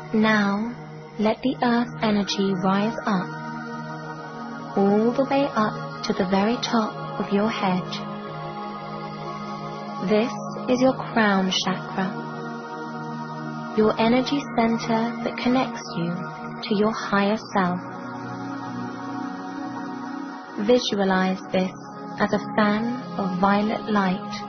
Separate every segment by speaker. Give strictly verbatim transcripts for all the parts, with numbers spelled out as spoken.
Speaker 1: Now, let the earth energy rise up, all the way up to the very top of your head. This is your crown chakra, your energy center that connects you to your higher self. Visualize this as a fan of violet light.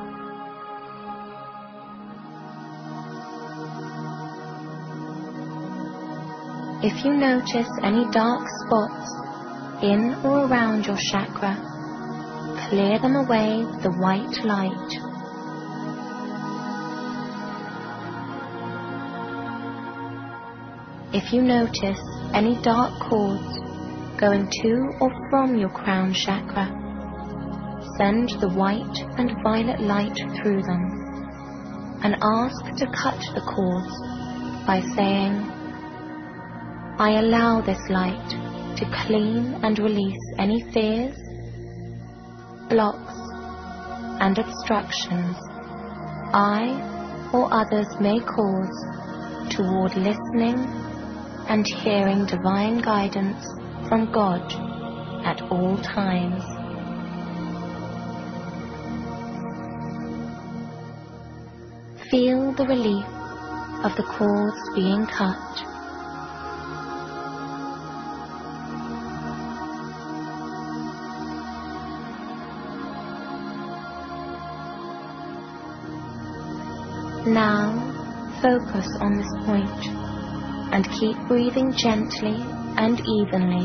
Speaker 1: If you notice any dark spots in or around your chakra, clear them away with the white light. If you notice any dark cords going to or from your crown chakra, send the white and violet light through them and ask to cut the cords by saying, I allow this light to clean and release any fears, blocks, and obstructions I or others may cause toward listening and hearing divine guidance from God at all times. Feel the relief of the cords being cut. Now, focus on this point and keep breathing gently and evenly.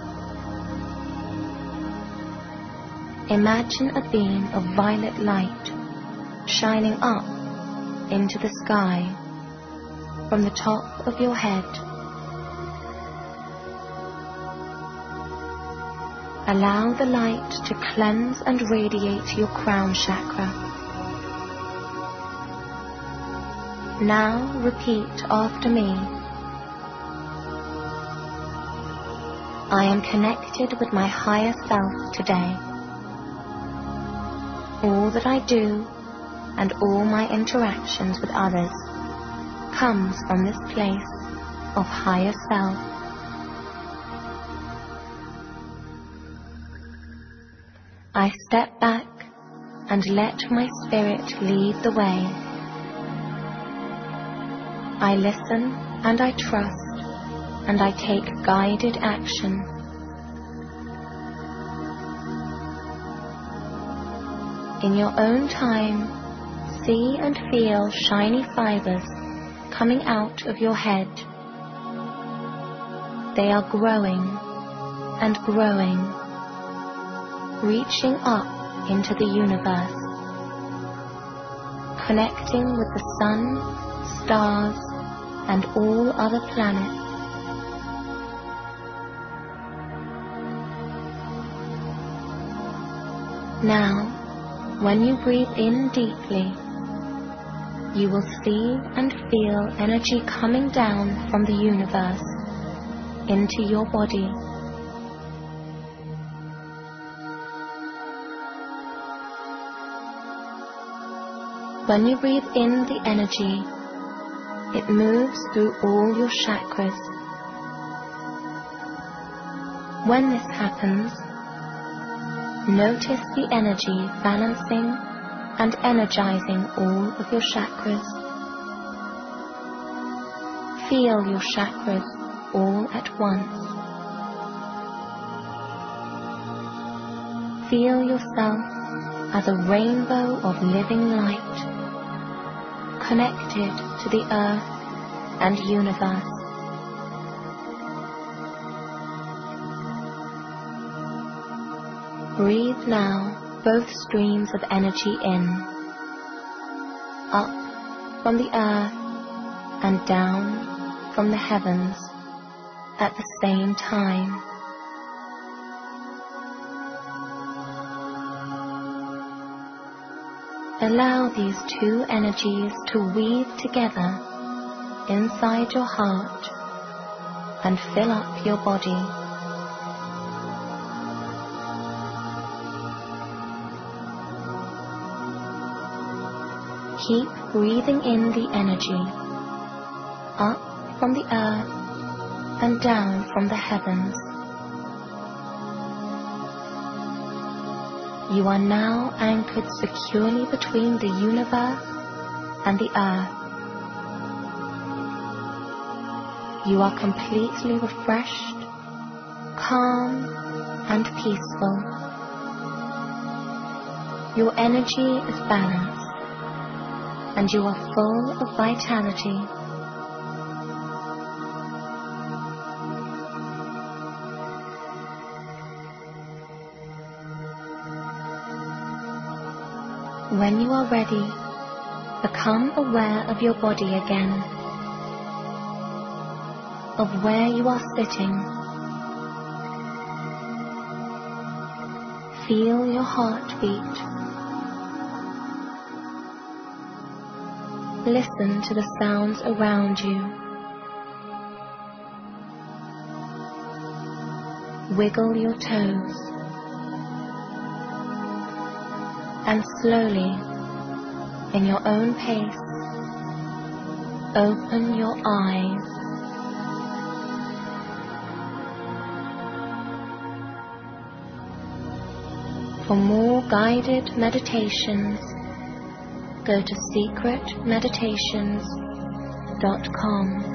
Speaker 1: Imagine a beam of violet light shining up into the sky from the top of your head. Allow the light to cleanse and radiate your crown chakra. Now repeat after me. I am connected with my higher self today. All that I do and all my interactions with others comes from this place of higher self. I step back and let my spirit lead the way. I listen and I trust and I take guided action. In your own time, see and feel shiny fibers coming out of your head. They are growing and growing, reaching up into the universe, connecting with the sun, stars, and all other planets. Now, when you breathe in deeply, you will see and feel energy coming down from the universe into your body. When you breathe in the energy, it moves through all your chakras. When this happens, notice the energy balancing and energizing all of your chakras. Feel your chakras all at once. Feel yourself as a rainbow of living light, connected to the earth and universe. Breathe now both streams of energy in, up from the earth and down from the heavens at the same time. Allow these two energies to weave together inside your heart and fill up your body. Keep breathing in the energy, up from the earth and down from the heavens. You are now anchored securely between the universe and the earth. You are completely refreshed, calm, and peaceful. Your energy is balanced, and you are full of vitality. When you are ready, become aware of your body again, of where you are sitting. Feel your heartbeat. Listen to the sounds around you. Wiggle your toes. And slowly, in your own pace, open your eyes. For more guided meditations, go to secret meditations dot com.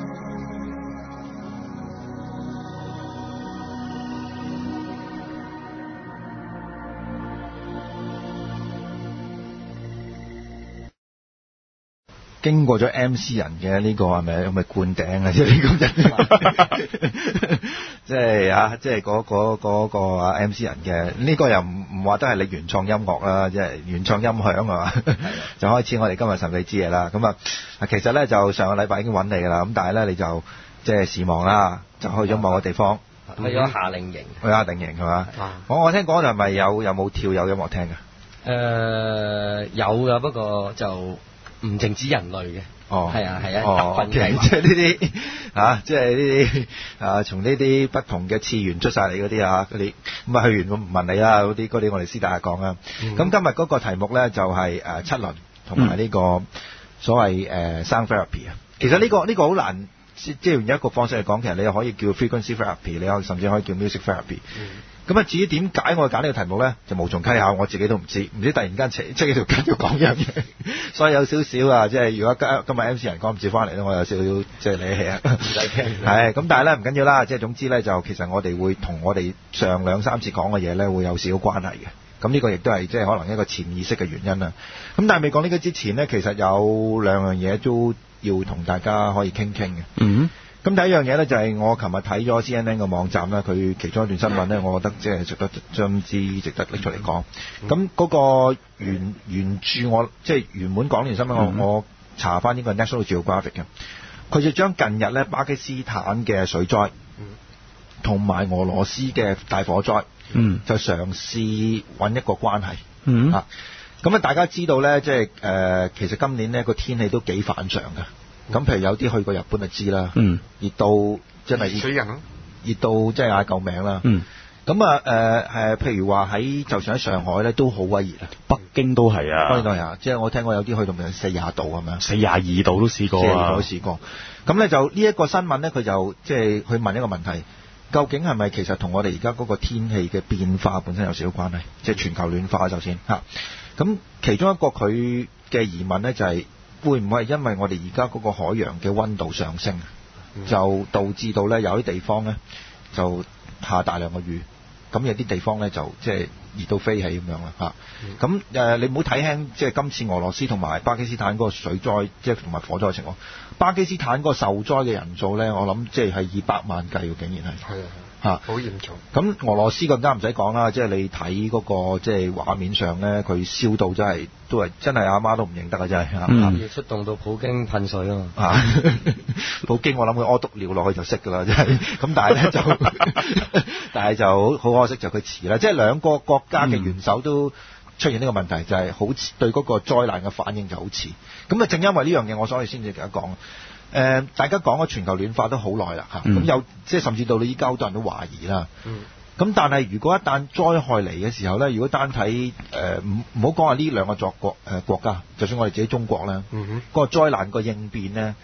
Speaker 2: 經過咗 M C 人嘅呢個係咪係咪灌頂啊？即係呢個人，即係啊，即係嗰嗰嗰個啊 M C 人嘅呢個又唔唔話得係你原創音樂啦，即係原創音響係嘛？就開始我哋今日神秘之夜啦。咁啊，其實咧就上個禮拜已經揾你㗎啦，咁但係咧你就即係事忙啦，就去咗某個地方，
Speaker 3: 去咗夏令營，
Speaker 2: 去夏令營係嘛？我我聽講就係咪有有冇跳有音樂聽㗎？
Speaker 3: 誒有㗎，不過就。唔淨止人類嘅，
Speaker 2: 哦，
Speaker 3: 係啊係啊，
Speaker 2: 哦，
Speaker 3: 特訓計劃
Speaker 2: 即係呢啲啊，即係呢啲啊，從呢啲不同嘅次元出晒嚟嗰啲啊，嗰啲咁啊去完我唔問你啦，嗰啲嗰啲我哋私底下講啦。咁、嗯、今日嗰個題目咧就係、是、誒、呃、七輪同埋呢個所謂誒、呃、sound therapy 啊。其實呢、這個呢、這個好難，即係用一個方式嚟講，其實你又可以叫 frequency therapy， 你可甚至可以叫 music therapy。嗯咁啊，至於點解我揀呢個題目咧，就無從稽考，我自己都唔知，唔知突然間扯即係條筋要講樣嘢，所以有少少啊，即係如果今今日 M C 人講唔接翻嚟咧，我有少少即係理氣啊，唔使驚。係咁，但係咧唔緊要啦，即係總之咧就其實我哋會同我哋上兩三次講嘅嘢咧會有少少關係嘅。咁呢個亦都係即係可能一個潛意識嘅原因啦。咁但係未講呢個之前咧，其實有兩樣嘢都要同大家可以傾傾嘅。嗯。咁第一樣嘢咧就係我琴日睇咗 C N N 嘅網站啦，佢其中一段新聞咧，我覺得即係值得將之值得拎出嚟講。咁嗰個原原著我即係原本講呢段新聞，我我查翻呢個 National Geographic 嘅，佢就將近日咧巴基斯坦嘅水災同埋俄羅斯嘅大火災，嗯，就嘗試揾一個關係，嗯啊，咁啊大家知道咧，即係誒其實今年呢個天氣都幾反常嘅。咁譬如有啲去過日本就知啦，嗯，熱到真係水人，熱到即係嗌救命啦。嗯，咁啊誒誒，譬如話喺就算喺上海咧都好威熱啊，
Speaker 4: 北京都係啊，
Speaker 2: 當然係啊，即係我聽過有啲去到咪四廿度咁樣，
Speaker 4: 四廿二度都試過啊，
Speaker 2: 四廿二度都試過。咁咧就呢一個新聞咧，佢就即係去問一個問題，究竟係咪其實同我哋而家嗰個天氣嘅變化本身有少少關係？即係全球暖化首先嚇。咁其中一個佢嘅疑問咧就係。會唔會係因為我哋而家嗰個海洋嘅溫度上升，嗯、就導致到咧有啲地方咧就下大量嘅雨，咁有啲地方咧就即係熱到飛起咁樣啦嚇。咁誒、嗯呃、你唔好睇輕，即係今次俄羅斯同埋巴基斯坦嗰個水災，即係同埋火災嘅情況。巴基斯坦嗰個受災嘅人數咧，我諗即係係以百萬計嘅，竟然係。係啊。嚇，好嚴重。咁俄羅斯更加唔使講啦，即係你睇嗰個即係畫面上咧，佢燒到真係都係真係阿媽都唔認得啊！真係嚇。
Speaker 3: 嗯。要出動到普京噴水啊嘛。啊，
Speaker 2: 普京我諗佢屙督尿落去就識㗎啦，真係。咁但係咧就，但係就好可惜就佢遲啦，即係兩個國家嘅元首都出現呢個問題，就係好遲對嗰個災難嘅反應就好遲。咁啊，正因為呢樣嘢，我所以先至而家講。誒、呃，大家講咗全球暖化都好耐啦嚇，咁、嗯、有即係甚至到你依家好多人都懷疑啦。咁、嗯、但係如果一旦災害嚟嘅時候咧，如果單睇誒唔唔好講話呢兩個作國誒、呃、國家，就算我哋自己中國咧，嗯、哼個災難個應變咧，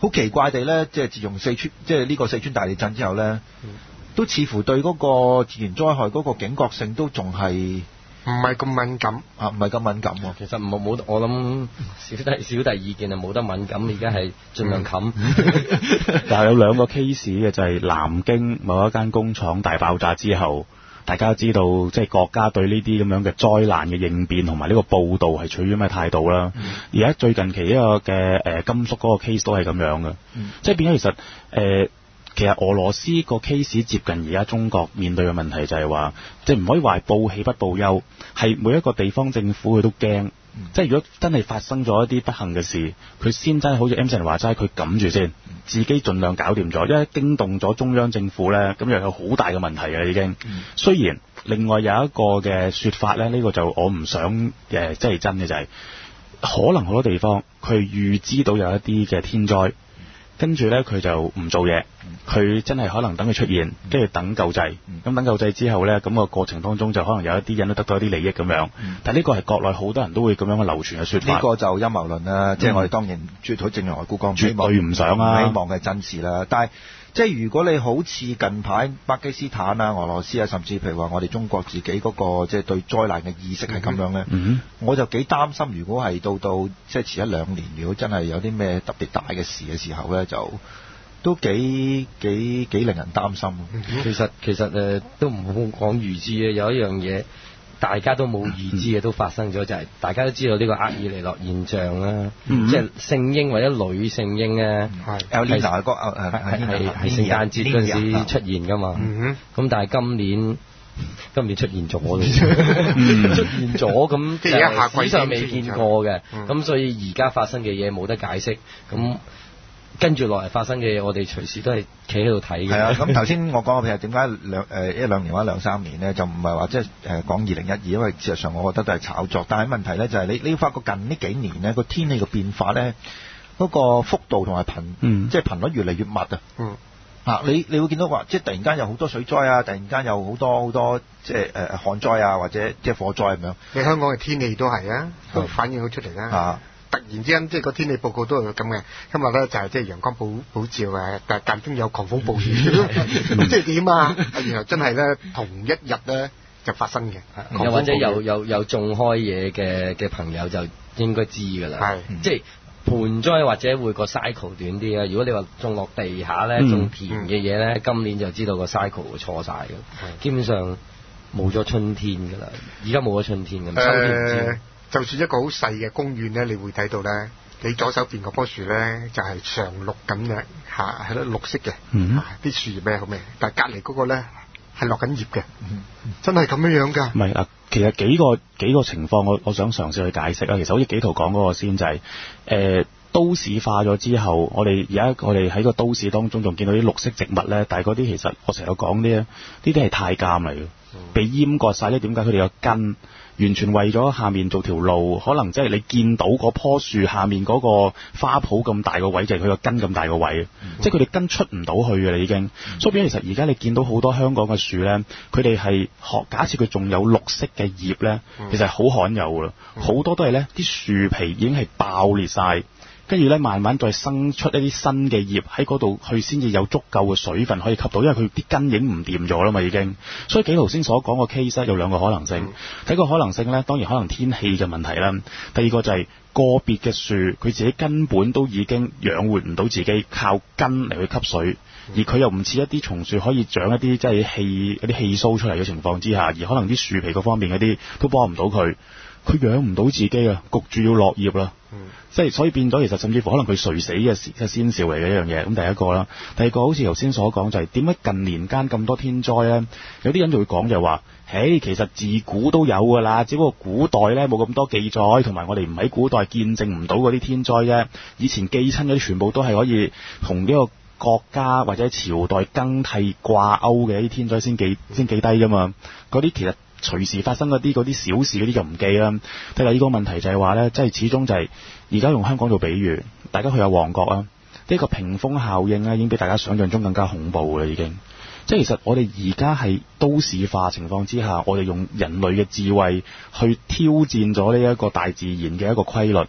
Speaker 2: 好奇怪地咧，即係自從四川即係呢個四川大地震之後咧，嗯、都似乎對嗰個自然災害嗰個警覺性都仲係
Speaker 5: 唔係咁敏感
Speaker 2: 啊，唔係咁敏感喎。
Speaker 3: 其實冇冇，我諗小弟小弟意見係冇得敏感，而家係盡量冚。
Speaker 4: 但係有兩個 case 嘅，就係南京某一間工廠大爆炸之後，大家都知道即係國家對呢啲咁樣嘅災難嘅應變同埋呢個報導係取於咩態度啦。而家、嗯、最近期一個嘅誒甘肅嗰個 case 都係咁樣嘅，嗯、即係變咗其實誒。呃其實俄羅斯個 case 接近而家中國面對嘅問題就係話，即係唔可以話報喜不報憂，係每一個地方政府佢都驚，嗯、即係如果真係發生咗一啲不幸嘅事，佢先真係好似 M 先生話齋，佢撳住先，自己盡量搞掂咗，因為驚動咗中央政府呢，咁又有好大嘅問題嘅已經。嗯、雖然另外有一個嘅説法呢，呢、呢個就我唔想誒，即係真嘅就係、是，可能好多地方佢預知到有一啲嘅天災。跟住呢，佢就唔做嘢，佢真係可能等佢出現，跟住等救濟。咁等救濟之後呢，咁個過程當中就可能有一啲人都得到一啲利益咁樣。但係呢個係國內好多人都會咁樣嘅流傳嘅説法。
Speaker 2: 呢個就陰謀論啦，即係我哋當然絕對正如外姑講，
Speaker 4: 絕對唔想啊，
Speaker 2: 希望係真事啦。但係即係如果你好似近排巴基斯坦啊、俄羅斯啊，甚至譬如話我哋中國自己嗰個即係對災難嘅意識係咁樣咧，
Speaker 4: 嗯、
Speaker 2: 我就幾擔心，如果係到到即係遲一兩年，如果真係有啲咩特別大嘅事嘅時候咧，就都幾幾幾令人擔心。
Speaker 3: 其實其實誒、呃、都唔好講預知嘅，有一樣嘢大家都冇預知嘅都發生咗，就係、是、大家都知道呢個厄爾尼諾現象啦，嗯、即係聖嬰或者女聖嬰咧，係係係係聖誕節嗰陣時出現㗎嘛。咁、嗯、但係今年今年出現咗咯，嗯、出現咗咁，即係史上未見過嘅。咁、嗯、所以而家發生嘅嘢冇得解釋。咁跟住落嚟發生嘅嘢，我哋隨時都係企喺度睇嘅。係啊，
Speaker 2: 咁頭先我講嘅譬如點解兩誒一兩年或者兩三年咧，就唔係話即係誒講二零一二，因為事實上我覺得都係炒作。但係問題咧就係你你要發覺近呢幾年咧個天氣嘅變化咧，嗰、那個幅度同埋頻，嗯、即係頻率越嚟越密啊。嗯。啊，你你會見到話，即係突然間有好多水災啊，突然間有好多好多即係誒旱災啊，或者即係火災咁樣。
Speaker 5: 你香港嘅天氣都係啊，都反映到出嚟啦。啊。突然之間，即係個天氣報告都係咁嘅。今日咧就係即係陽光普普照嘅，但係間中有狂風暴雨，咁即係點啊？然後真係咧同一日咧就發生嘅。
Speaker 3: 又或者有有有種開嘢嘅嘅朋友就應該知㗎啦。係，即係盆栽或者會個 cycle 短啲啊。如果你話種落地下咧，種田嘅嘢咧，嗯、今年就知道個 cycle 會錯晒嘅。嗯、基本上冇咗春天㗎啦。而家冇咗春天㗎，秋天唔知。
Speaker 5: 就算一個好細嘅公園咧，你會睇到咧，你左手邊嗰棵樹咧就係、是、常綠咁嘅，嚇係咯綠色嘅，啲、嗯、樹葉咩好咩？但係隔離嗰個咧係落緊葉嘅，嗯、真係咁樣樣㗎。
Speaker 4: 唔係啊，其實幾個幾個情況我，我我想嘗試去解釋啊。其實好似紀陶講嗰個先就係、是、誒、呃、都市化咗之後，我哋而家我哋喺個都市當中仲見到啲綠色植物咧，但係嗰啲其實我成日講啲呢啲係太監嚟嘅，嗯、被閹割晒咧。點解佢哋有根？完全為咗下面做條路，可能即係你見到嗰棵樹下面嗰個花圃咁大個位，就係佢個根咁大個位，嗯、即係佢哋根出唔到去嘅啦已經。嗯、所以變咗其實而家你見到好多香港嘅樹咧，佢哋係學假設佢仲有綠色嘅葉咧，嗯、其實係好罕有噶啦，好、嗯、多都係咧啲樹皮已經係爆裂晒。跟住咧，慢慢再生出一啲新嘅葉喺嗰度，去先至有足夠嘅水分可以吸到，因為佢啲根已經唔掂咗啦嘛，已經。所以幾頭先所講個 case 有兩個可能性。睇個可能性咧，當然可能天氣嘅問題啦。第二個就係個別嘅樹，佢自己根本都已經養活唔到自己，靠根嚟去吸水，而佢又唔似一啲松樹可以長一啲即係氣一啲氣蘇出嚟嘅情況之下，而可能啲樹皮嗰方面嗰啲都幫唔到佢。佢養唔到自己啊，焗住要落葉啦，嗯、即係所以變咗，其實甚至乎可能佢垂死嘅嘅先兆嚟嘅一樣嘢。咁第一個啦，第二個好似頭先所講就係點解近年間咁多天災咧？有啲人就會講就話，嘿，其實自古都有㗎啦，只不過古代咧冇咁多記載，同埋我哋唔喺古代見證唔到嗰啲天災啫。以前記親嗰啲全部都係可以同呢個國家或者朝代更替掛鈎嘅一啲天災先記先記低㗎嘛。嗰啲其實隨時發生嗰啲嗰啲小事嗰啲就唔記啦。第二個問題就係話呢，即係始終就係而家用香港做比喻，大家去下旺角啊，呢個屏風效應咧已經比大家想象中更加恐怖啦已經。即係其實我哋而家係都市化情況之下，我哋用人類嘅智慧去挑戰咗呢一個大自然嘅一個規律。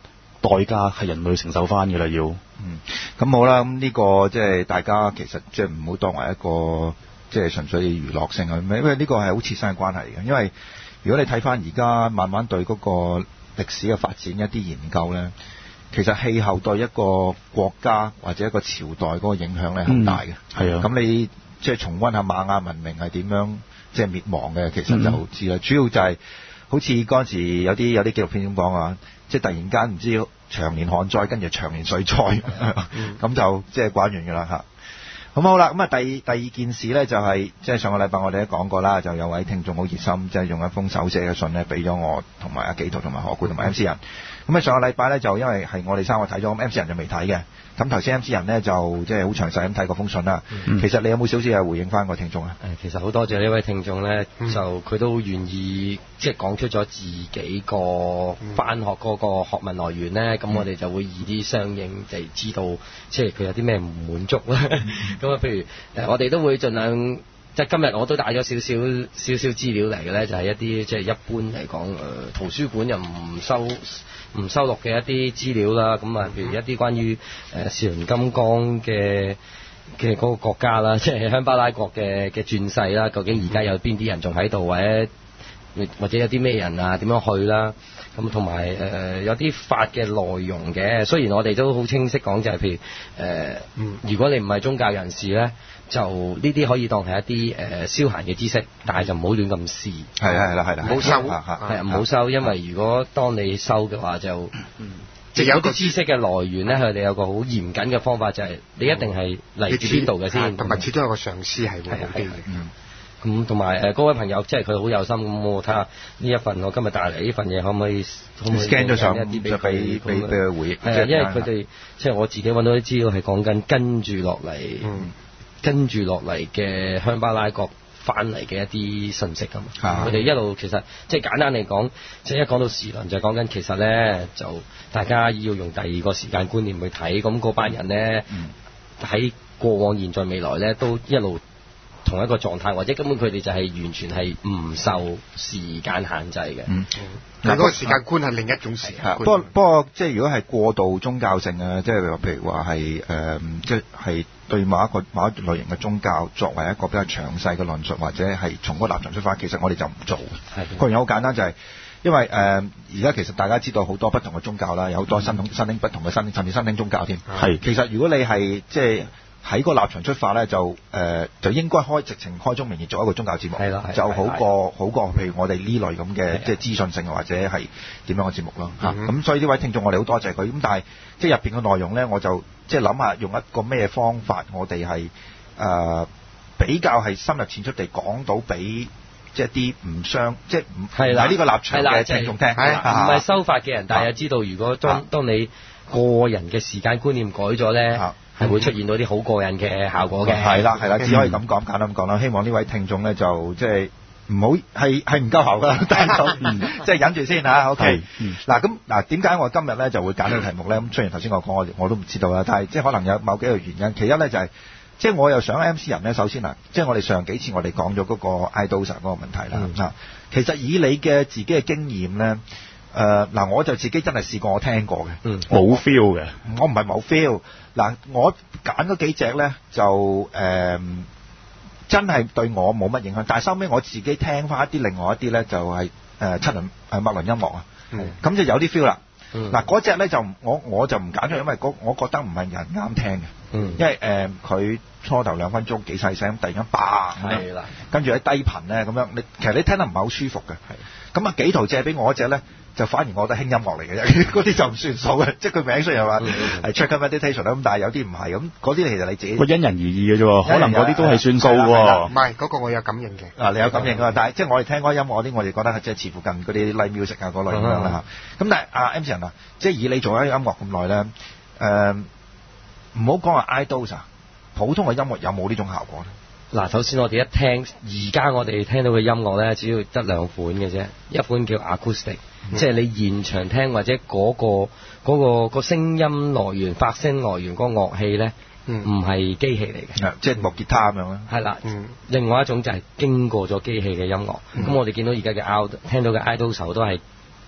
Speaker 4: 代價係人類承受翻嘅啦，要。
Speaker 2: 嗯，咁好啦，咁呢個即係大家其實即係唔好當為一個即係純粹娛樂性啊，因為呢個係好切身嘅關係嘅。因為如果你睇翻而家慢慢對嗰個歷史嘅發展一啲研究咧，其實氣候對一個國家或者一個朝代嗰個影響咧好大嘅。
Speaker 4: 係啊，
Speaker 2: 咁你即係重溫下瑪雅文明係點樣即係滅亡嘅，其實就知啦。嗯、主要就係、是、好似嗰陣時有啲有啲紀錄片咁講啊，即係突然間唔知長年旱災，跟住長年水災，咁、嗯、就即係關完㗎啦嚇。咁好啦，咁啊第第二件事咧就係、是、即係上個禮拜我哋都講過啦，就有位聽眾好熱心，即係用一封手寫嘅信咧俾咗我同埋阿紀陶同埋何冠同埋 M C 人。咁啊上個禮拜咧就因為係我哋三個睇咗，咁 M C 人就未睇嘅。咁頭先 M C 人咧就即係好詳細咁睇過封信啦。嗯、其實你有冇少少係回應翻個聽眾啊？
Speaker 3: 誒，其實好多謝呢位聽眾咧，嗯、就佢都願意即係講出咗自己個翻學嗰個學問來源咧，咁、嗯、我哋就會易啲相應地知道，即係佢有啲咩唔滿足啦。咁啊，譬如誒，我哋都會盡量。即係今日我都帶咗少少少少資料嚟嘅咧，就係、是、一啲即係一般嚟講，誒、呃、圖書館又唔收唔收錄嘅一啲資料啦。咁啊，譬如一啲關於誒士倫金剛嘅嘅嗰個國家啦，即係香巴拉國嘅嘅轉世啦，究竟而家有邊啲人仲喺度，或者或者有啲咩人啊，點樣去啦？咁同埋誒有啲法嘅內容嘅，雖然我哋都好清晰講，就係譬如誒，呃嗯、如果你唔係宗教人士咧，就呢啲可以當係一啲誒、呃、消閒嘅知識，但係就唔好亂咁試。係
Speaker 2: 係啦係啦，
Speaker 3: 唔好收，係啊唔好收，因為如果當你收嘅話就，即係有啲知識嘅來源咧，佢哋有個好嚴謹嘅方法，就係你一定係嚟自邊度嘅先，
Speaker 5: 同埋始終有個上司係會好啲嘅。
Speaker 3: 咁同埋誒嗰位朋友，即係佢好有心咁，我睇下呢一份我今日帶嚟呢份嘢，可唔可以可唔可以
Speaker 2: scan 咗上一啲俾俾俾俾佢回憶？
Speaker 3: 係啊，因為佢哋即係我自己揾到啲資料係講緊跟住落嚟，嗯、跟住落嚟嘅香巴拉國翻嚟嘅一啲信息啊嘛。佢哋、嗯、一路其實即係簡單嚟講，即係一講到時輪就係講緊其實咧，就大家要用第二個時間觀念去睇，咁嗰班人咧喺、嗯、過往、現在、未來咧都一路同一個狀態，或者根本佢哋就係完全係唔受時間限制嘅。嗯，
Speaker 5: 但係嗰個時間觀係另一種時間觀。
Speaker 2: 不過不過，即係如果係過度宗教性啊，即係譬如話係誒，即係對某一個某一類型嘅宗教作為一個比較詳細嘅論述，或者係從嗰個立場出發，其實我哋就唔做。係個原因好簡單，就係因為誒而家其實大家知道好多不同嘅宗教啦，有好多新興新興不同嘅新甚至新興宗教添。係其實如果你係即係。喺個立場出發咧，就誒、呃、就應該開直情開宗明義做一個宗教節目，就好過好過譬如我哋呢類咁嘅即係資訊性或者係點樣嘅節目咯嚇。咁、嗯啊、所以呢位聽眾我哋好多謝佢。咁但係即係入邊嘅內容咧，我就即係諗下用一個咩方法，我哋係誒比較係深入淺出地講到俾即係啲唔相即係唔喺呢個立場嘅聽眾聽，唔
Speaker 3: 係修法嘅人，但係又知道如果當、啊、當你個人嘅時間觀念改咗咧。啊係會出現到啲好過癮嘅效果嘅，
Speaker 2: 係啦係啦，只可以咁講，簡單咁講啦。希望呢位聽眾咧就即係唔好係係唔夠喉㗎，單手即係忍住先嚇。OK，嗱咁嗱點解我今日咧就會揀呢個題目咧？咁雖然頭先我講我我都唔知道啦，但係即係可能有某幾個原因。其一咧就係即係我又想 M C 人咧，首先嗱，即係我哋上幾次我哋講咗嗰個 iDosa 嗰個問題啦。啊、嗯，其實以你嘅自己嘅經驗咧。誒嗱、呃，我就自己真係試過，我聽過嘅，
Speaker 4: 嗯，冇 feel 嘅，
Speaker 2: 我唔係冇 feel。嗱，我揀嗰幾隻咧就誒、呃、真係對我冇乜影響，但係收尾我自己聽翻一啲另外一啲咧就係、是、誒、呃、七輪誒麥倫音樂啊，咁、嗯、就有啲 feel 啦。嗱嗰隻咧就我我就唔揀咗，因為我覺得唔係人啱聽嘅，嗯、因為誒佢、呃、初頭兩分鐘幾細聲，突然間嘭咁樣，跟住喺低頻咧咁樣，你其實你聽得唔係好舒服嘅。咁啊幾圖借俾我嗰隻咧，就反而我覺得輕音樂嚟嘅啫，嗰啲就唔算數嘅，即係佢名雖然話係 Chakra meditation 啦，咁但係有啲唔係，咁嗰啲其實你自己
Speaker 4: 個因人而異嘅啫，可能嗰啲都係算數喎。
Speaker 5: 唔係嗰個我有感應嘅。啊，
Speaker 2: 你有感應㗎，但係即係我哋聽嗰音樂嗰啲，我哋覺得即係似附近嗰啲 live music 啊嗰類咁樣啦嚇。咁但係阿 M 人啊，即係以你做咗音樂咁耐咧，誒唔好講話 iDosa，普通嘅音樂有冇呢種效果咧？
Speaker 3: 嗱，首先我哋一聽，而家我哋聽到嘅音樂咧，主要得兩款嘅啫，一款叫 acoustic，、嗯、即係你現場聽或者嗰、嗰個嗰、嗰個、嗰個聲音來源、發聲來源嗰個樂器咧，唔係、嗯、機器嚟嘅、
Speaker 2: 嗯，即係木吉他咁樣啦。
Speaker 3: 係啦，嗯、另外一種就係經過咗機器嘅音樂。咁、嗯、我哋見到而家嘅 out 聽到嘅 iDosa 都係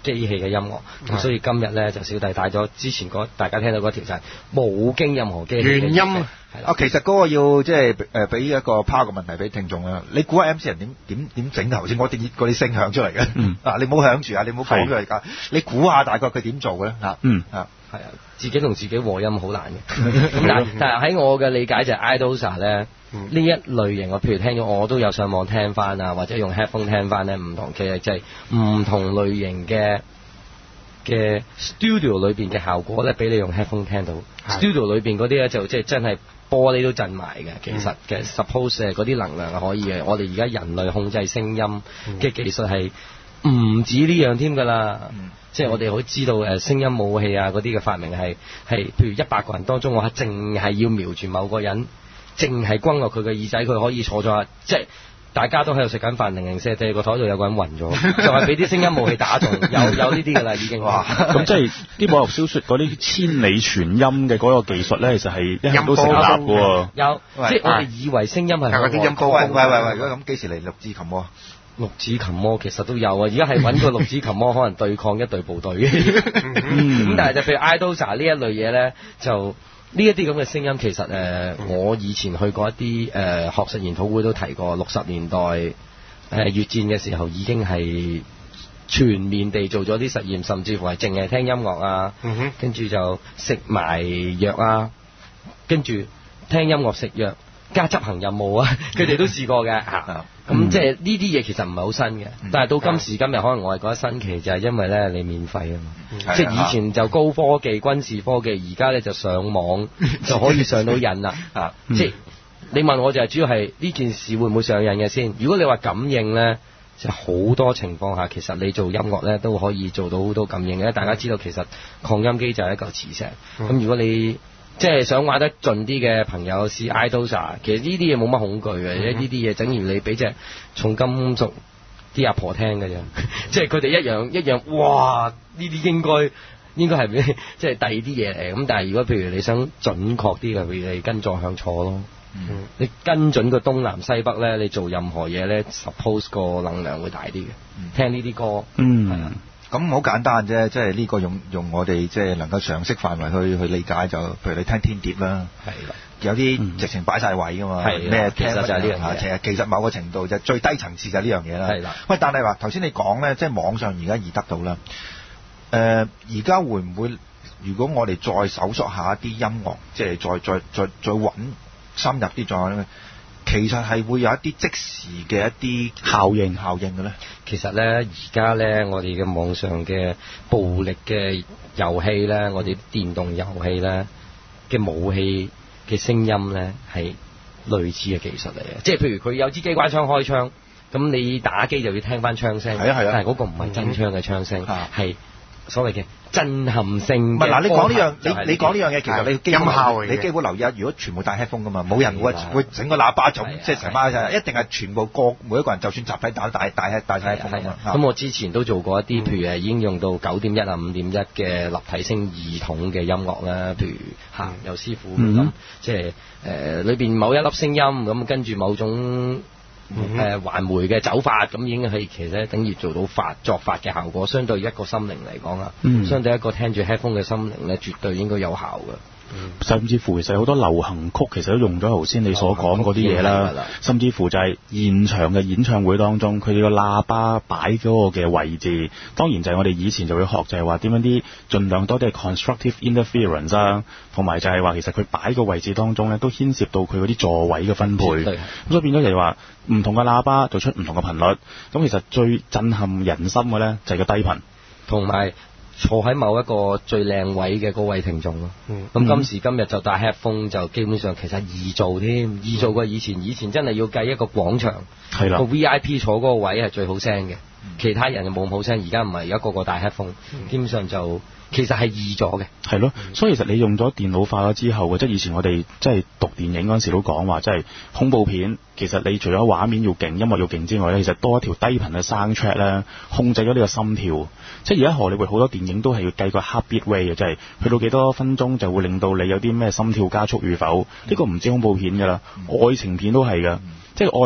Speaker 3: 機器嘅音樂。咁所以今日咧就小弟帶咗之前嗰大家聽到嗰條就係冇經任何機器嘅
Speaker 5: 原音。
Speaker 2: 啊，其實嗰個要即係誒俾一個拋個問題俾聽眾啦。你估下 M C 人點點點整頭先？我哋嗰啲聲響出嚟嘅。嗯。啊，你唔好響住啊！你唔好講出嚟㗎。你估下大概佢點做嘅咧？嚇。嗯。啊。
Speaker 3: 係啊，自己同自己和音好難嘅。咁但係但係喺我嘅理解就係 iDosa 咧呢、嗯、一類型，我譬如聽咗我都有上網聽翻啊，或者用 headphone 聽翻咧唔同嘅即係唔同類型嘅嘅 studio 裏邊嘅效果咧，俾你用 headphone 聽到。studio 裏邊嗰啲咧就即係真係。玻璃都震埋嘅，其實嘅 suppose 嗰啲能量係可以嘅。我哋而家人類控制聲音嘅技術係唔止呢樣添㗎啦。嗯、即係我哋好知道誒聲音武器啊嗰啲嘅發明係係，譬如一百個人當中，我係淨係要瞄住某個人，淨係轟落佢嘅耳仔，佢可以坐咗，即係。大家都喺度食緊飯，零零舍舍個台度有個人暈咗，就係俾啲聲音武器打中，有有呢啲㗎啦已經。哇！
Speaker 4: 咁即係啲武俠小説嗰啲千里傳音嘅嗰個技術咧，其實係一向都成立嘅喎。
Speaker 3: 有，即係我哋以為聲音係
Speaker 5: 嗰啲音波。
Speaker 2: 喂喂喂，如果咁幾時嚟六指琴魔？
Speaker 3: 六指琴魔其實都有啊，而家係揾個六指琴魔可能對抗一隊部隊。咁但係就譬如 iDosa 呢一類嘢咧，就。呢一啲咁嘅聲音，其實誒、呃，我以前去過一啲誒、呃、學術研討會都提過，六十年代誒、呃、越戰嘅時候已經係全面地做咗啲實驗，甚至乎係淨係聽音樂啊，嗯、跟住就食埋藥啊，跟住聽音樂食藥加執行任務啊，佢哋都試過嘅嚇。咁即係呢啲嘢其實唔係好新嘅，嗯、但係到今時今日，可能我係覺得新奇就係因為咧你免費啊嘛，嗯、即係以前就高科技軍事科技，而家咧就上網就可以上到癮啦啊！嗯、即係你問我就係主要係呢件事會唔會上癮嘅先？如果你話感應咧，就好多情況下其實你做音樂咧都可以做到好多感應嘅。大家知道其實擴音機就係一嚿磁石，咁、嗯、如果你即係想玩得盡啲嘅朋友試 iDosa， 其實呢啲嘢冇乜恐懼嘅，呢啲嘢整完你俾隻重金屬啲阿婆聽嘅啫，即係佢哋一樣一樣，哇！呢啲應該應該係即係第二啲嘢嚟，咁但係如果譬如你想準確啲嘅，譬如你跟座向坐咯，嗯、你跟準個東南西北咧，你做任何嘢咧 ，suppose 個能量會大啲嘅，嗯、聽呢啲歌，嗯。係啊。
Speaker 2: 咁好簡單啫，即係呢個用用我哋即係能夠常識範圍去去理解就，譬如你聽天碟啦，係啦，有啲直情擺晒位噶嘛，咩聽就係呢樣嘢，其實其實某個程度就最低層次就係呢樣嘢啦。係啦，喂，但係話頭先你講咧，即係網上而家易得到啦。誒、呃，而家會唔會如果我哋再搜索下一啲音樂，即係再再再再揾深入啲再？其實係會有一啲即時嘅一啲效應效應嘅咧。
Speaker 3: 其實咧，而家咧，我哋嘅網上嘅暴力嘅遊戲咧，我哋電動遊戲咧嘅武器嘅聲音咧，係類似嘅技術嚟嘅。即係譬如佢有支機關槍開槍，咁你打機就要聽翻槍聲。係啊係啊。但係嗰個唔係真槍嘅槍聲，係、嗯、所謂嘅震撼性。唔係嗱，你講呢樣，你你講呢樣嘢，其實你基本音效你基本留意下，如果全部戴 headphone 噶嘛，冇人會會整個喇叭種，即係成班一定係全部個每一個人，就算集體打戴戴戴晒 headphone 啊嘛。咁我之前都做過一啲，譬如係已經用到九點一啊、五點一嘅立體聲二筒嘅音樂啦，譬如嚇有師傅咁，即係誒裏邊某一粒聲音咁，跟住某種。誒、嗯呃、環迴嘅走法咁已經係其實等於做到法作法嘅效果，相對一個心靈嚟講啊，嗯、相對一個聽住 headphone 嘅心靈咧，絕對應該有效嘅。嗯、
Speaker 4: 甚至乎其實好多流行曲其實都用咗頭先你所講嗰啲嘢啦，甚至乎就係現場嘅演唱會當中，佢哋個喇叭擺嗰個嘅位置，當然就係我哋以前就會學就係話點樣啲盡量多啲係 constructive interference 啊，同埋就係話其實佢擺個位置當中咧都牽涉到佢嗰啲座位嘅分配，咁對所以變咗就係話唔同嘅喇叭就出唔同嘅頻率，咁其實最震撼人心嘅咧就係個低頻，
Speaker 3: 同埋坐喺某一個最靚位嘅嗰位聽眾咯，咁、嗯、今時今日就戴 headphone 就基本上其實易做添，易做過以前，以前真係要計一個廣場，係啦，個 V I P 坐嗰個位係最好聲嘅，嗯、其他人就冇咁好聲，而家唔係，而家個個戴 headphone，、嗯、基本上就其實係易咗嘅，
Speaker 4: 係咯，所以其實你用咗電腦化咗之後嘅，即係以前我哋即係讀電影嗰陣時都講話，即係恐怖片，其實你除咗畫面要勁、音樂要勁之外咧，其實多一條低頻嘅 soundtrack 咧，控制咗呢個心跳。即係而家荷里活好多電影都係要計個 heartbeat rate 嘅，即係去到幾多分鐘就會令到你有啲咩心跳加速與否。呢、嗯、個唔止恐怖片㗎啦，嗯、愛情片都係㗎。嗯、即係愛情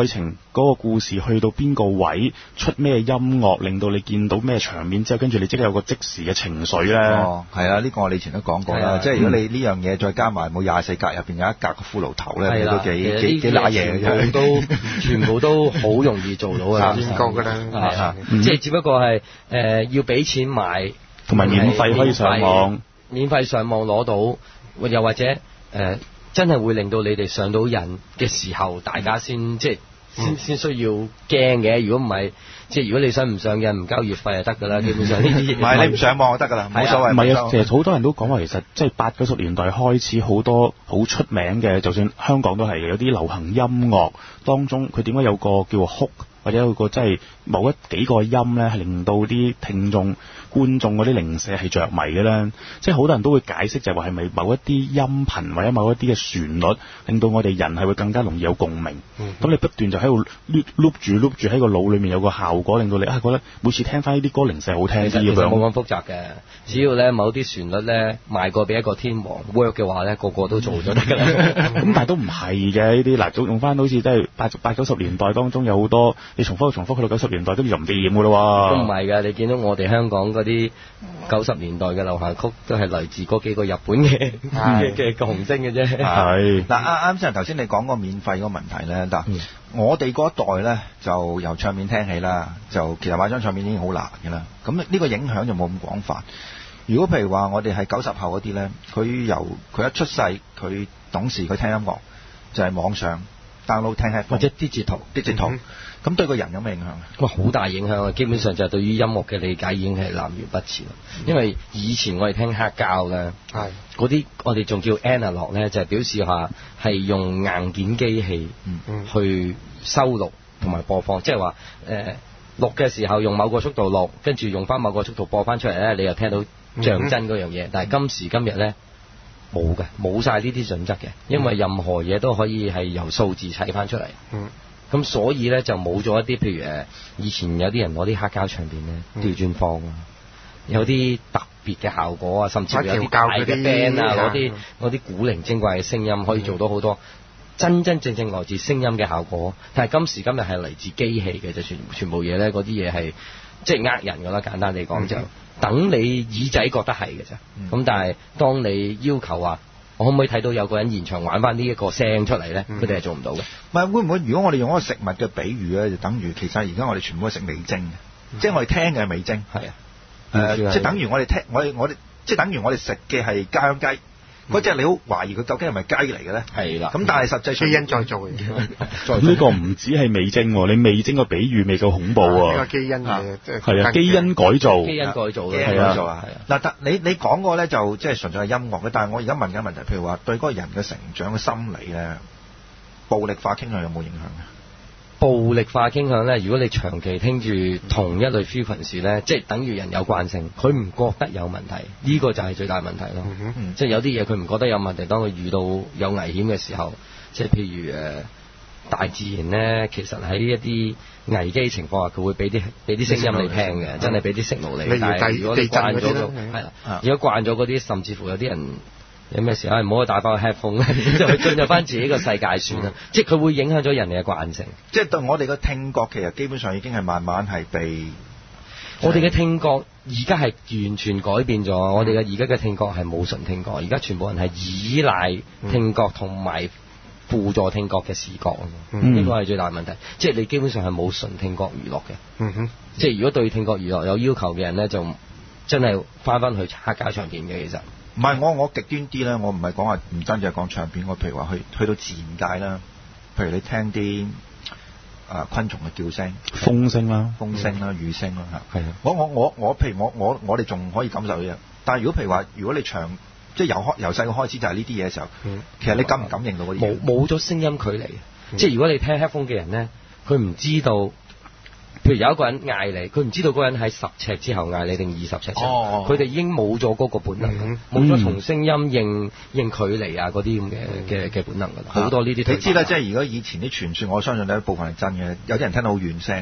Speaker 4: 嗰個故事去到邊個位，出咩音樂，令到你見到咩場面之後，跟住你即刻有個即時嘅情緒咧。
Speaker 2: 哦，係啊，呢、呢個我哋以前都講過啦。即係如果你呢樣嘢再加埋冇廿四格入邊有一格嘅骷髏頭咧，都幾幾幾揦嘢嘅。
Speaker 3: 都全部都好容易做到嘅，
Speaker 5: 見過㗎啦。
Speaker 3: 即係只不過係誒、呃、要俾錢買，
Speaker 4: 同埋免費可以上網，
Speaker 3: 免費上網攞到，又或者誒、呃、真係會令到你哋上到癮嘅時候，大家先即係。先先需要驚嘅，如果唔係，即係如果你想唔上癮唔交月費就得㗎啦。基本上呢啲嘢，
Speaker 2: 唔係你唔上網就得㗎啦，冇所謂。
Speaker 4: 唔係啊，其實好多人都講話，其實即係八九十年代開始好多好出名嘅，就算香港都係有啲流行音樂當中，佢點解有個叫做 hook，或者有個即係某一幾個音咧，係令到啲聽眾觀眾嗰啲零舍係着迷嘅咧？即係好多人都會解釋，就係話係咪某一啲音頻或者某一啲嘅旋律，令到我哋人係會更加容易有共鳴。咁、嗯、你不斷就喺度 loop 住 loop 住喺個腦裏面有個效果，令到你啊覺得每次聽翻呢啲歌零舍好聽啲咁樣。其實冇
Speaker 3: 咁複雜嘅，只要咧某啲旋律咧賣過俾一個天王 work 嘅話咧，個個都做咗得㗎啦。
Speaker 4: 咁但係都唔係嘅呢啲，嗱，用翻好似即係八八九十年代當中有好多，你重複重複去到九十年代，跟住就唔掂㗎咯喎。
Speaker 3: 都唔係㗎，你見到我哋香港嗰啲九十年代嘅流行曲，都係嚟自嗰幾個日本嘅嘅嘅紅星嘅啫。
Speaker 2: 係嗱，啱啱先頭先你講個免費嗰個問題咧，嗱、嗯，我哋嗰一代咧就由唱片聽起啦，就其實買張唱片已經好難嘅啦。咁呢個影響就冇咁廣泛。如果譬如話我哋係九十後嗰啲咧，佢由佢一出世，佢懂事，佢聽音樂就係、是、網上 download 聽 headphone
Speaker 3: 或者digital
Speaker 2: digital。咁對個人有咩影響啊？
Speaker 3: 哇，好大影響啊！基本上就係對於音樂嘅理解已經係南轅北轍啦。因為以前我哋聽黑膠咧，係嗰啲我哋仲叫 analog 咧，就係表示下係用硬件機器去收錄同埋播放，即係話誒錄嘅時候用某個速度錄，跟住用翻某個速度播翻出嚟咧，你又聽到像真嗰樣嘢。但係今時今日咧冇嘅，冇晒呢啲準則嘅，因為任何嘢都可以係由數字砌翻出嚟。嗯。咁所以咧就冇咗一啲，譬如誒以前有啲人攞啲黑膠唱片咧調轉放啊，有啲特別嘅效果啊，甚至有啲大嘅 band 啊，攞啲攞啲古靈精怪嘅聲音，可以做到好多、嗯、真真正正來自聲音嘅效果。但係今時今日係嚟自機器嘅，就全全部嘢咧，嗰啲嘢係即係呃人㗎啦。簡單嚟講就、嗯、等你耳仔覺得係嘅啫。咁、嗯、但係當你要求話，我可唔可以睇到有個人現場玩翻呢一個聲出嚟咧？佢哋係做唔到嘅。
Speaker 2: 唔係會唔會？如果我哋用一個食物嘅比喻咧，就等於其實而家我哋全部都食味精嘅、嗯，即係我哋聽嘅係味精。係啊，誒、呃，即係等於我哋聽，我哋我哋即係等於我哋食嘅係家鄉雞。嗰、嗯、隻你好懷疑佢究竟係咪雞嚟嘅咧？係啦。咁但係實際上基因再做嘅。
Speaker 4: 呢個唔止係味精，你味精個比喻未夠恐怖喎。呢個基因嘅即係係啊，基因改造。基因改造嘅係啊。係啊。
Speaker 2: 嗱，但你你講過咧就即係純粹係音樂嘅，但係我而家問緊問題，譬如話對嗰個人嘅成長嘅心理咧，暴力化傾向有冇影響嘅？
Speaker 3: 暴力化傾向咧，如果你長期聽住同一類 frequency 咧，即係等於人有慣性，佢唔覺得有問題，呢、呢個就係最大問題咯。嗯嗯、即係有啲嘢佢唔覺得有問題，當佢遇到有危險嘅時候，即係譬如誒、呃、大自然咧，其實喺一啲危機情況下，佢會俾啲俾啲聲音你聽嘅、嗯，真係俾啲訊號你。但係如果你慣咗個係啦，如果慣咗嗰啲，甚至乎有啲人。有咩事啊？唔好去帶翻個 headphone 咧，就去進入翻自己個世界算啦。即係佢會影響咗人哋嘅慣性。
Speaker 2: 即係對我哋嘅聽覺，其實基本上已經係慢慢係被
Speaker 3: 我哋嘅聽覺而家係完全改變咗。嗯、我哋嘅而家嘅聽覺係冇純聽覺，而家全部人係依賴聽覺同埋輔助聽覺嘅視覺啊嘛。呢個係最大問題。即係你基本上係冇純聽覺娛樂嘅。嗯哼。即係如果對聽覺娛樂有要求嘅人咧，就真係翻翻去黑膠唱片嘅其實。
Speaker 2: 唔係我我極端啲咧，我唔係講話唔單止係講唱片，我譬如話去去到自然界啦，譬如你聽啲啊、呃、昆蟲嘅叫聲、
Speaker 4: 風聲啦、
Speaker 2: 風聲啦、雨聲啦嚇。係啊，
Speaker 3: 我
Speaker 2: 我我我譬如我我我哋仲可以感受到嘅，但係如果譬如話，如果你長即係由開由細個開始就係呢啲嘢嘅時候，嗯、其實你感唔感應到嗰啲？
Speaker 3: 冇冇咗聲音距離，嗯、即係如果你聽 headphone 嘅人咧，佢唔知道。譬如有一個人嗌你，佢唔知道嗰個人喺十尺之後嗌你定二十尺之後，佢哋已經冇咗嗰個本能，冇咗從聲音認認距離啊嗰啲咁嘅嘅嘅本能㗎啦。好多呢啲。
Speaker 2: 你知啦，即係如果以前啲傳說，我相信呢一部分係真嘅。有啲人聽到好遠聲咯，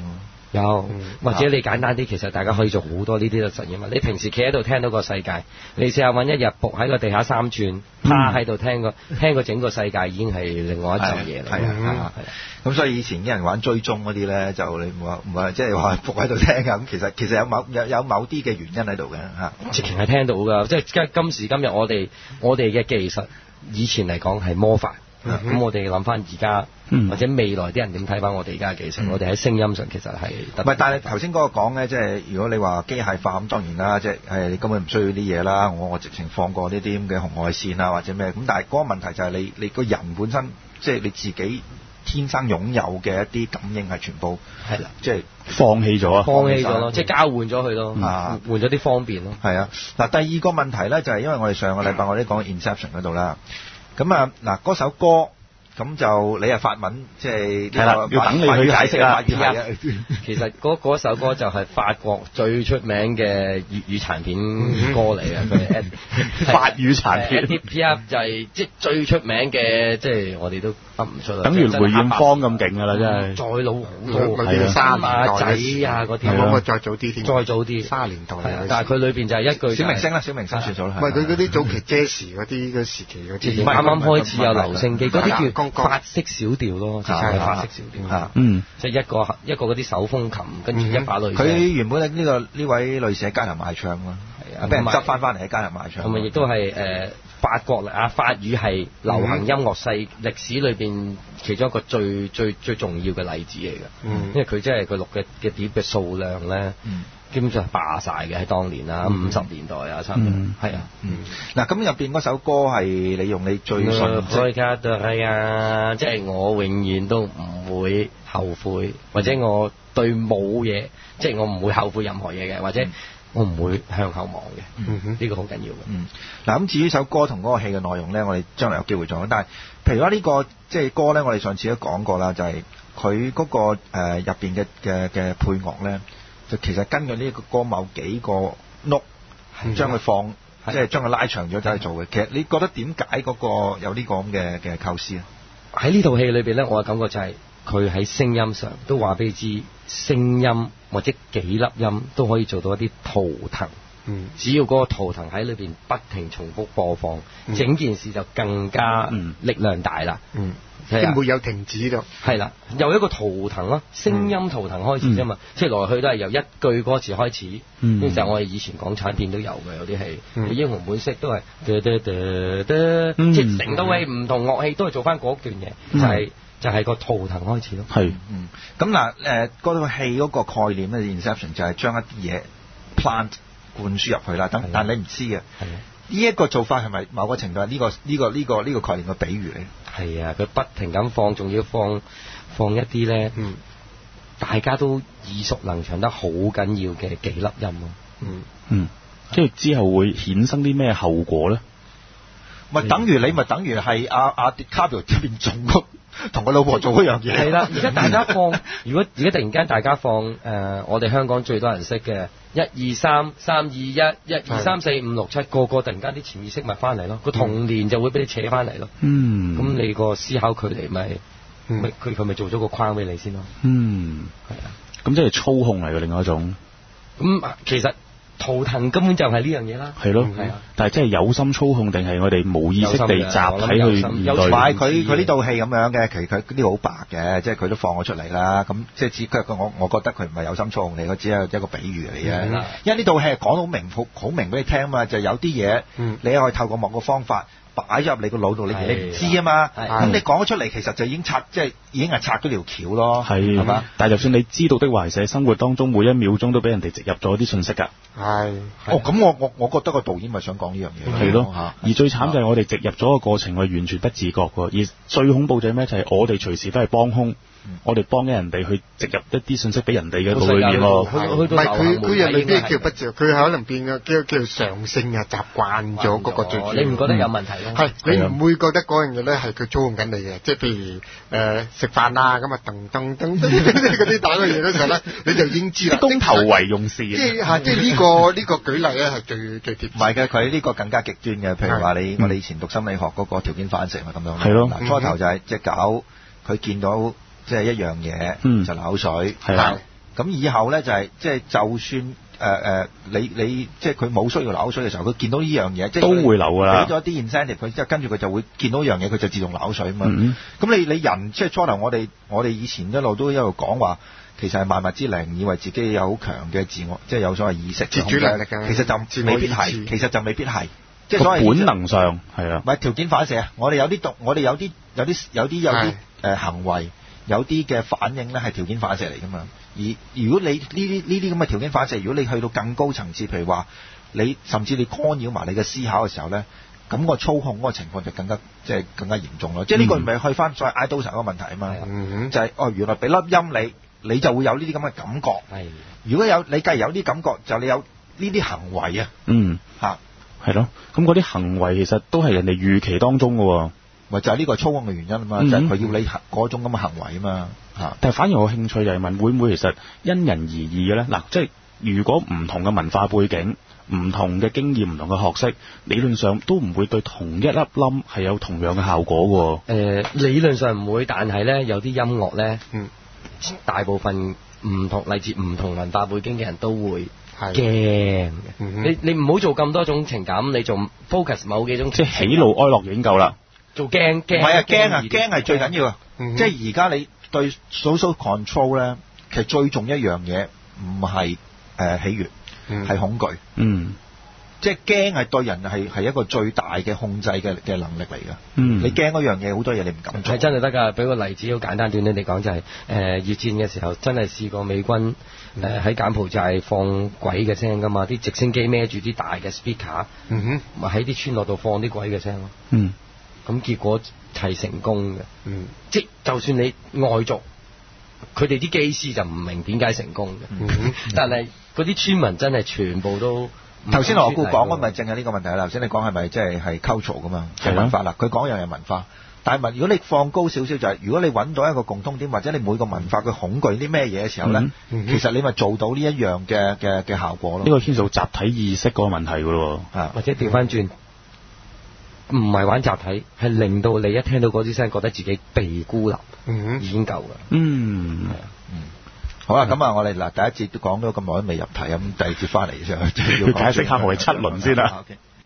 Speaker 3: 有，或者你簡單啲，其實大家可以做好多呢啲嘅實驗啊！你平時企喺度聽到個世界，你試下揾一日伏喺個地下三轉，趴喺度聽個聽個整個世界已經係另外一陣嘢啦。係啊，係啊。
Speaker 2: 咁所以以前啲人玩追蹤嗰啲咧，就你唔話唔係即係話伏喺度聽啊！咁其實其實有某有有某啲嘅原因喺度嘅嚇。
Speaker 3: 直情係聽到㗎，即係今時今日我哋我哋嘅技術，以前嚟講係魔法。咁、嗯、我哋諗翻而家，或者未來啲人點睇翻我哋而家嘅技術？嗯、我哋喺聲音上其實係唔係？但係頭先嗰個講咧，即係如果你話機械化咁，當然啦，即係你根本唔需要啲嘢啦。我我直情放過呢啲咁嘅紅外線啊，或者咩咁。但係嗰個問題就係你你個人本身，即係你自己天生擁有嘅一啲感應係全部係啦，即係
Speaker 4: 放棄咗啊，
Speaker 3: 放棄咗咯，即係交換咗佢咯，啊，換咗啲方便咯。
Speaker 2: 係啊，嗱，第二個問題咧就係因為我哋上個禮拜我哋講 Inception 嗰度啦。咁啊，嗱，嗰首歌咁就你係法文，即係
Speaker 4: 係啦，要等你去解釋啦。
Speaker 3: 其實嗰嗰首歌就係法國最出名嘅粵語殘片歌嚟嘅，佢
Speaker 4: 法語殘片。
Speaker 3: Edith Piaf 就係即係最出名嘅，即係我哋都噏唔出啦。
Speaker 4: 等於梅艷芳咁勁㗎啦，真係。
Speaker 3: 再老好多，
Speaker 5: 係啊，三
Speaker 3: 馬仔啊嗰啲。
Speaker 5: 我再早啲添。
Speaker 3: 再早啲。
Speaker 5: 三年代。
Speaker 3: 但係佢裏邊就係一句。
Speaker 2: 小明星啦，小明星算數啦。
Speaker 5: 唔係佢嗰啲早期 Jazz 嗰啲嘅時期嗰啲。
Speaker 3: 啱啱開始有留聲機，嗰啲叫法式小調咯，就係法式小調嚇。嗯，即係一個一個嗰啲手風琴，跟住一把女。
Speaker 2: 佢原本咧呢個呢位女士喺街頭賣唱咯，係啊，俾人執翻翻嚟喺街頭賣唱。
Speaker 3: 同埋亦都係誒法國啊，法語係流行音樂世歷史裏邊其中一個最最最重要嘅例子嚟嘅。嗯，因為佢即係佢錄嘅嘅碟嘅數量咧。嗯。基本上係霸曬嘅喺當年啦，五十年代啊，差唔多係啊。
Speaker 2: 嗱，咁入邊嗰首歌係你用你最純
Speaker 3: 粹係啊，即係我永遠都唔會後悔，或者我對冇嘢，即係我唔會後悔任何嘢嘅，或者我唔會向後望嘅。嗯哼，呢個好緊要嘅。
Speaker 2: 嗯，嗱，咁至於首歌同嗰個戲嘅內容咧，我哋將來有機會再講。但係譬如話呢個即係歌咧，我哋上次都講過啦，就係佢嗰個誒入邊嘅嘅嘅配樂咧。就其實根據呢個歌某幾個 note 將佢放，即係將佢拉長咗走去做嘅。其實你覺得點解嗰個有呢個咁嘅嘅構思啊？
Speaker 3: 喺呢套戲裏邊咧，我嘅感覺就係佢喺聲音上都話俾你知，聲音或者幾粒音都可以做到一啲圖騰。嗯，只要嗰個圖騰喺裏邊不停重複播放，嗯、整件事就更加力量大啦。嗯。
Speaker 5: 即係沒有停止到，
Speaker 3: 係啦，由一個圖騰咯，聲音圖騰開始啫嘛，嗯、即係來去都係由一句歌詞開始。呢、嗯、就係我哋以前港產片都有嘅，有啲戲，嗯、英雄本色都係，嗯、即係成套戲唔同樂器都係做翻嗰段嘢，嗯、就係、是、就係、是、個圖騰開始咯。
Speaker 2: 係，嗯，咁嗱，誒嗰套戲嗰個概念咧 ，Inception 就係將一啲嘢 plant 灌輸入去啦，等的但你唔知嘅。呢一個做法係咪某個程度係呢個呢個呢個呢個概念嘅比喻嚟？
Speaker 3: 係啊，佢不停咁放，仲要放放一啲咧，嗯、大家都耳熟能詳得好緊要嘅幾粒音咯。嗯
Speaker 4: 嗯，即係之後會衍生啲咩後果咧？
Speaker 2: 咪等於你咪等於係阿阿卡比入邊做同個老婆做嗰樣嘢。
Speaker 3: 係啦，而家大家放，如果而家突然間大家放誒、呃，我哋香港最多人識嘅一二三三二一一二三四五六七，個個突然間啲潛意識咪翻嚟咯，個童年就會俾你扯翻嚟咯。嗯，咁你個思考距離咪咪佢佢咪做咗個框俾你先咯。
Speaker 4: 嗯，係啊，咁即係操控嚟嘅另外一種。
Speaker 3: 咁、嗯、其實。圖騰根本就係呢樣嘢啦，
Speaker 4: 係咯，係啊，但係真係有心操控定係我哋冇意識地集體去面對？
Speaker 2: 買佢佢呢套戲咁樣嘅，其實佢呢個好白嘅，即係佢都放咗出嚟啦。咁即係只佢我我覺得佢唔係有心操控你，佢只係一個比喻嚟嘅。嗯、因為呢套戲係講到好明好好明俾你聽啊嘛，就係、有啲嘢、嗯、你可以透過某個方法。擺咗入你個腦度，你你唔知啊嘛，咁你講咗出嚟，其實就已經拆，即係已經係拆咗條橋咯，係嘛？
Speaker 4: 但係就算你知道的話，其實生活當中每一秒鐘都俾人哋植入咗啲信息㗎。
Speaker 2: 係，哦，咁我我我覺得個導演咪想講呢樣嘢。
Speaker 4: 係咯，而最慘就係我哋植入咗個過程，我完全不自覺喎。而最恐怖就係咩？就係我哋隨時都係幫兇。我哋幫緊人哋去植入一啲信息俾人哋嘅腦裏面咯，
Speaker 5: 唔係佢佢又未必叫不自，佢可能變嘅叫叫常性啊，習慣咗嗰個最。
Speaker 3: 你唔覺得有問題咯？
Speaker 5: 係你唔會覺得嗰樣嘢咧係佢操控緊你嘅，即係譬如誒食飯啊咁啊，噔噔噔噔嗰啲打嘅嘢嗰時候咧，你就已經知啦。
Speaker 4: 公投為用事。
Speaker 5: 即係嚇，即係呢個呢個舉例咧係最最貼。
Speaker 2: 唔係嘅，佢呢個更加極端嘅，譬如話你我哋以前讀心理學嗰個條件反射咪咁樣。
Speaker 4: 係咯。
Speaker 2: 初頭就係隻狗，佢見到。即係一樣嘢、嗯、就流口水，係啦。 咁以後咧就係即係就算。誒、呃、誒，你你即係佢冇需要扭水嘅時候，佢見到呢樣嘢，即係
Speaker 4: 都會扭㗎啦。
Speaker 2: 俾咗啲 incentive，佢之後跟住佢就會見到一樣嘢，佢就自動扭水啊嘛。咁、
Speaker 4: 嗯、
Speaker 2: 你你人即係初頭，我哋我哋以前一路都一路講話，其實係萬物之靈，以為自己有好強嘅自我，即係有所謂意識自主能力嘅。其實就未必係，其實就未必係。即係所謂本能上係啊，唔係條件反射啊！我哋有啲我哋有啲有啲有啲有啲誒行為，有啲嘅反應咧係條件反射嚟㗎嘛。而如果你呢啲呢啲咁嘅條件反射，如果你去到更高層次，譬如話你甚至你干擾埋你嘅思考嘅時候咧，咁、個操控嗰個情況就更加即係更加嚴重咯。即係呢個咪去翻所謂 iDosa 嗰個問題啊嘛，嗯、就係、是、哦原來俾粒音你，你就會有呢啲咁嘅感覺。係，如果有你既然有啲感覺，就你有呢啲行為啊。嗯，嚇係咯。咁嗰啲行為其實都係人哋預期當中嘅喎。咪就係、是、呢個操控嘅原因啊嘛，嗯、就係、是、佢要你嗰種咁嘅行為啊嘛。嚇！但係反而我興趣就係問，會唔會其實因人而異嘅咧？嗱，即係如果唔同嘅文化背景、唔同嘅經驗、唔同嘅學識，理論上都唔會對同一粒冧係有同樣嘅效果喎。誒、呃，理論上唔會，但係咧有啲音樂咧，嗯，大部分唔同嚟自唔同文化背景嘅人都會驚嘅。你你唔好做咁多種情感，你做 focus 某幾種情感，即係喜怒哀樂已經夠啦。做驚驚，唔係啊驚啊驚係最緊要啊！即係而家你對 social control 咧，其實最重要一樣嘢唔係誒喜悅，係、嗯、恐懼。嗯，即係驚係對人係係一個最大嘅控制嘅嘅能力嚟㗎。嗯，你驚嗰樣嘢，好多嘢你唔敢做。係真係得㗎。俾個例子好簡單短短地講就係、是、誒、呃、越戰嘅時候，真係試過美軍誒喺柬埔寨放鬼嘅聲㗎嘛，啲直升機孭住啲大嘅 speaker，嗯哼，咪喺啲村落度放啲鬼嘅聲咯。嗯。咁結果係成功嘅，嗯，即就算你外族，佢哋啲機師就唔明點解成功嘅，嗯，但係嗰啲村民真係全部都。頭先羅姑講嗰咪正係呢個問題啦。頭先你講係咪即係係 culture 噶嘛，係文化啦。佢講一樣係文化，但係文如果你放高少少就係、是，如果你揾到一個共通點，或者你每個文化佢恐懼啲咩嘢嘅時候咧、嗯嗯，其實你咪做到呢一樣嘅嘅嘅效果咯。呢個牽涉集體意識嗰個問題㗎咯，或者調翻轉。唔係玩集體，係令到你一聽到嗰啲聲，覺得自己被孤立，嗯、已經夠㗎。嗯，係啊，嗯，好啦，咁啊，我哋嗱第一節都講咗咁耐都未入題，咁第二節翻嚟就要解釋下何謂七輪先啦。Okay.